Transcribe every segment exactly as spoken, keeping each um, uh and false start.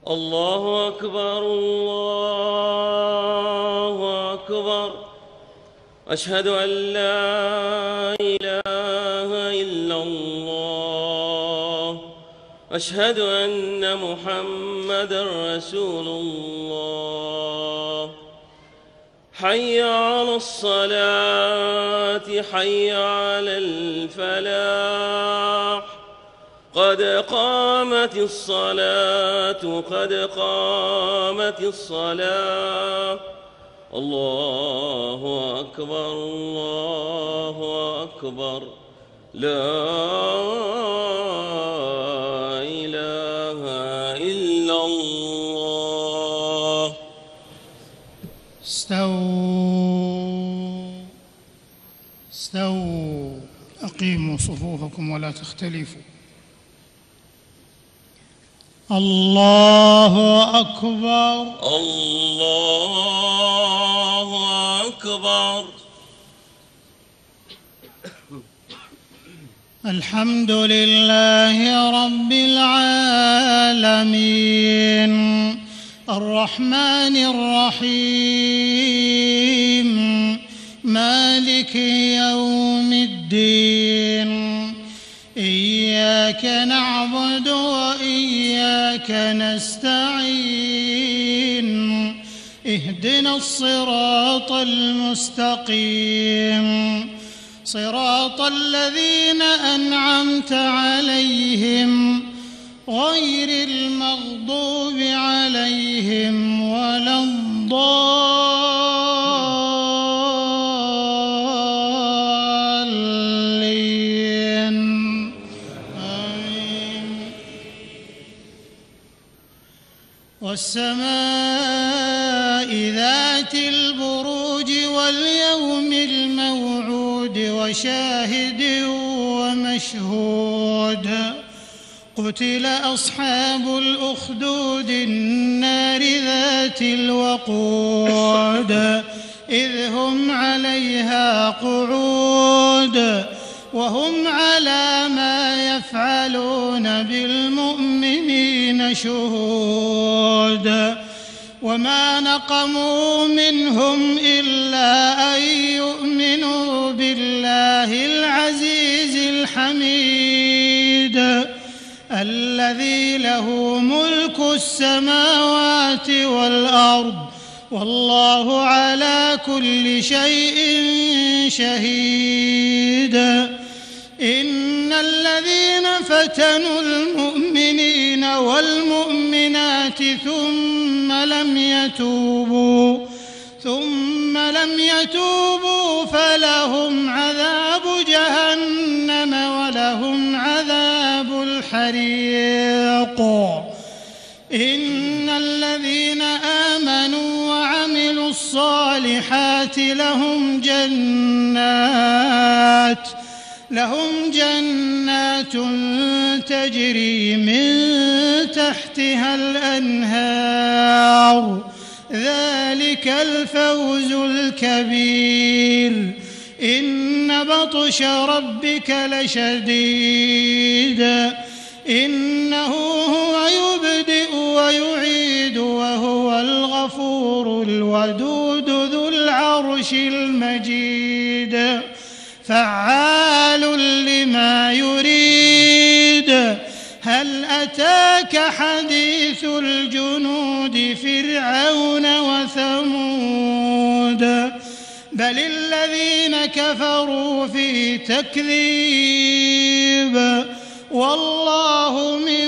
الله أكبر الله أكبر. أشهد أن لا إله إلا الله. أشهد أن محمدًا رسول الله. حي على الصلاة حي على الفلاح. قد قامت الصلاة قد قامت الصلاة. الله أكبر الله أكبر. لا إله إلا الله. استووا استووا أقيموا صفوفكم ولا تختلفوا. الله أكبر الله أكبر. الحمد لله رب العالمين الرحمن الرحيم مالك يوم الدين. إياك نعبد وإياك نستعين. اهدنا الصراط المستقيم صراط الذين أنعمت عليهم غير المغضوب عليهم ولا الضالين. آمين. والسماء ذات البروج واليوم الموعود وشاهد ومشهود. قتل أصحاب الأخدود النار ذات الوقود إذ هم عليها قعود وهم على ما يفعلون بالمؤمنين شهود. وما نقموا منهم إلا أن يؤمنوا بالله العزيز الحميد الذي له ملك السماوات والأرض والله على كل شيء شهيد. إن الذين فتنوا المؤمنين والمؤمنات ثم لم يتوبوا ثم لم يتوبوا فلهم عذاب جهنم ولهم عذاب الحريق. إن الذين آمنوا وعملوا الصالحات لهم جنات لهم جنات تجري من تحتها الأنهار ذلك الفوز الكبير. إن بطش ربك لشديد إنه هو يبدئ ويعيد وهو الغفور الودود ذو العرش المجيد. فعال لما يريد. هل أتاك حديث الجنود فرعون وثمود بل الذين كفروا في تكذيب والله من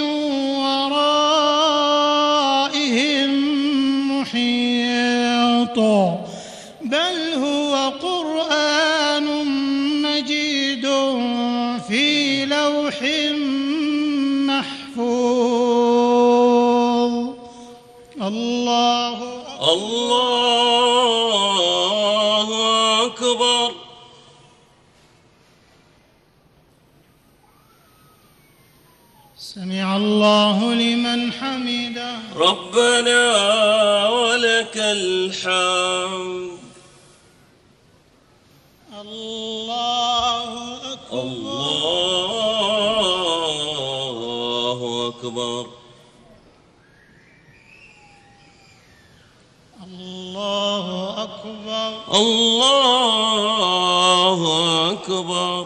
ورائهم محيط. بل هو قرآن مجيد في لوح محفوظ. الله الله أكبر. سمع الله لمن حمده. ربنا ولك الحمد. الله أكبر. الله أكبر. أكبر الله أكبر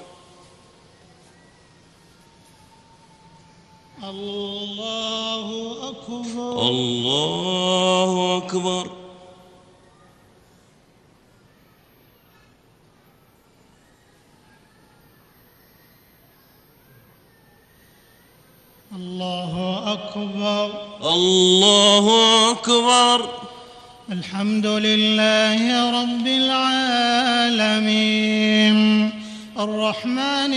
الله أكبر الله أكبر الله أكبر الله أكبر الحمد لله رب العالمين الرحمن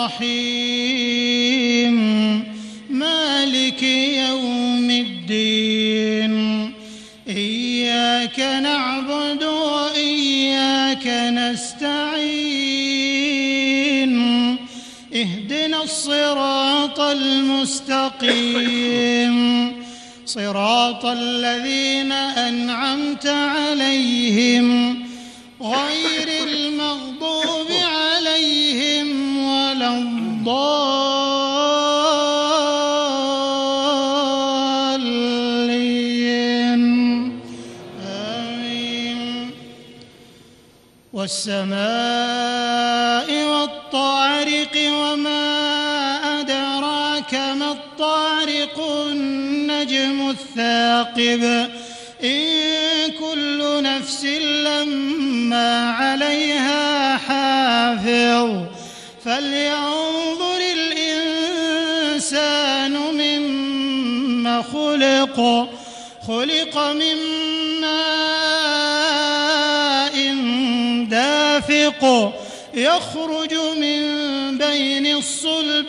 الرحيم مالك يوم الدين إياك نعبد وإياك نستعين اهدنا الصراط المستقيم صراط الذين أنعمت عليهم غير المغضوب عليهم ولا الضالين آمين والسماء والطارق وما أدراك ما الطارق النجم الثاقب إن كل نفس لما عليها حافظ فلينظر الإنسان مما خلق خلق من ماء دافق يخرج من بين الصلب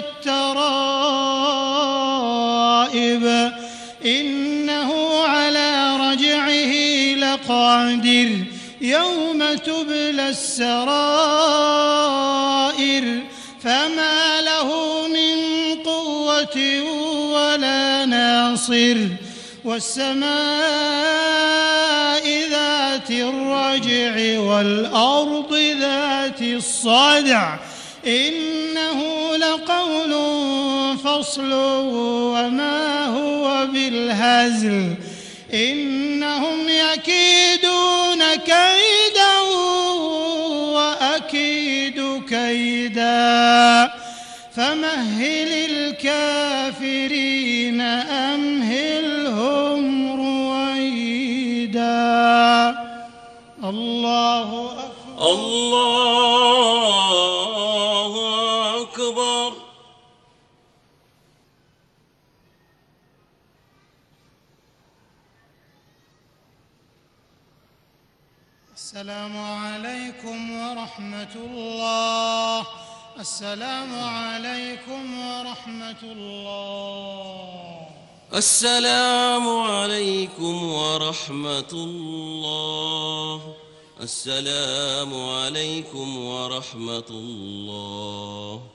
والترائب إنه على رجعه لقادر يوم تبلى السرائر فما له من قوة ولا ناصر والسماء ذات الرجع والأرض ذات الصدع إنه لقول فصل وما هو بالهزل إنهم يكيدون كيدا وأكيد كيدا فمهل الكافرين أمهلهم رويدا الله أكبر الله أكبر السلام عليكم ورحمة الله السلام عليكم ورحمة الله السلام عليكم ورحمة الله السلام عليكم ورحمة الله